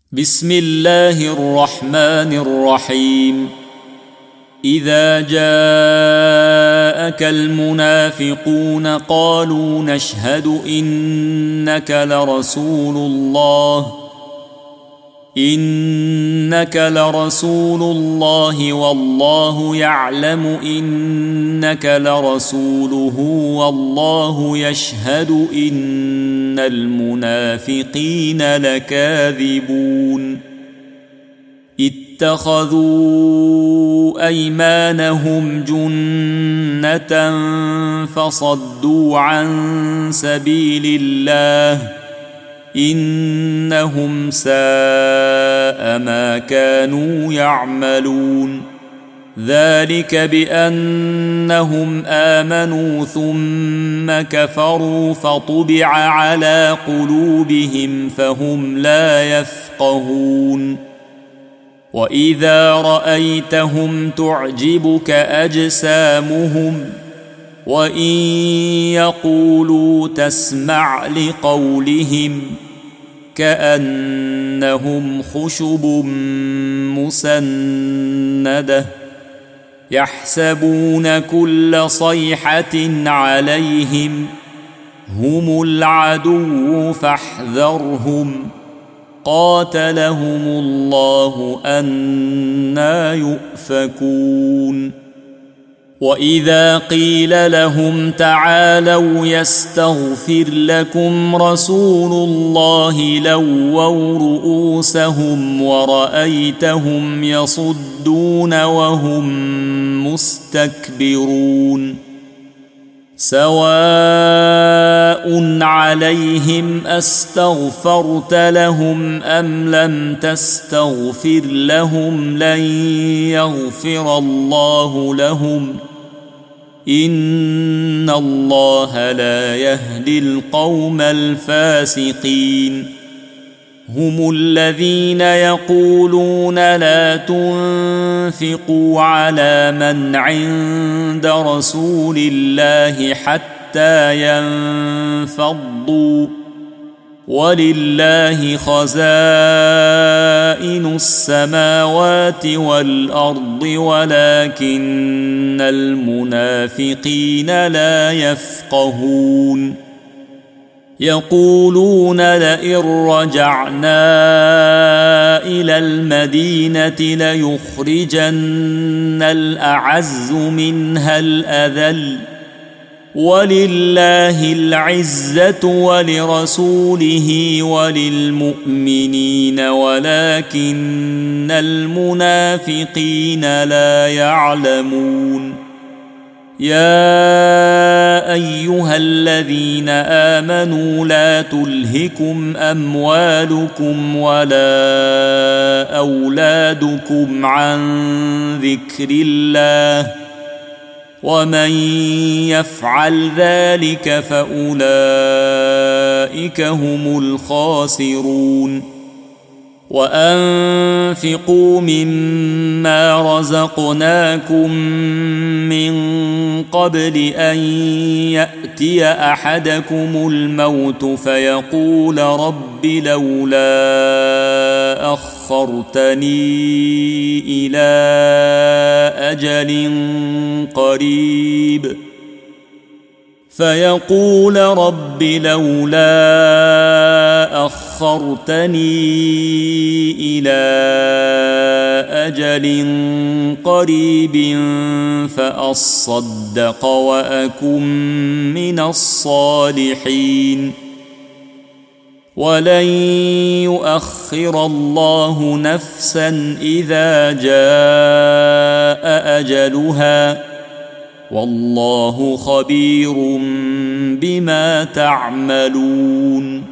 بسم الله الرحمن الرحيم. إذا جاءك المنافقون قالوا نشهد إنك لرسول الله والله يعلم إنك لرسوله والله يشهد إن المنافقين لكاذبون. اتخذوا أيمانهم جنة فصدوا عن سبيل الله إنهم ساء ما كانوا يعملون. ذلك بأنهم آمنوا ثم كفروا فطبع على قلوبهم فهم لا يفقهون. وإذا رأيتهم تعجبك أجسامهم وإن يقولوا تسمع لقولهم كأنهم خشب مسندة يحسبون كل صيحة عليهم هم العدو فاحذرهم قاتلهم الله أنى يؤفكون. وإذا قيل لهم تعالوا يستغفر لكم رسول الله لووا رؤوسهم ورأيتهم يصدون وهم مستكبرون. سواء عليهم أستغفرت لهم أم لم تستغفر لهم لن يغفر الله لهم إن الله لا يهدي القوم الفاسقين. هم الذين يقولون لا تنفقوا على من عند رسول الله حتى ينفضوا ولله خزائن السماوات والأرض ولكن المنافقين لا يفقهون. يقولون لئن رجعنا إلى المدينة ليخرجن الأعز منها الأذل ولله العزة ولرسوله وللمؤمنين ولكن المنافقين لا يعلمون. يا أيها الذين آمنوا لا تلهكم أموالكم ولا أولادكم عن ذكر الله ومن يفعل ذلك فأولئك هم الخاسرون. وأنفقوا مما رزقناكم من قبل أن يأتي أحدكم الموت فيقول رب لولا أخرتني إلى أجل قريب فأصدق وأكن من الصالحين. ولن يؤخر الله نفسا إذا جاء أجلها والله خبير بما تعملون.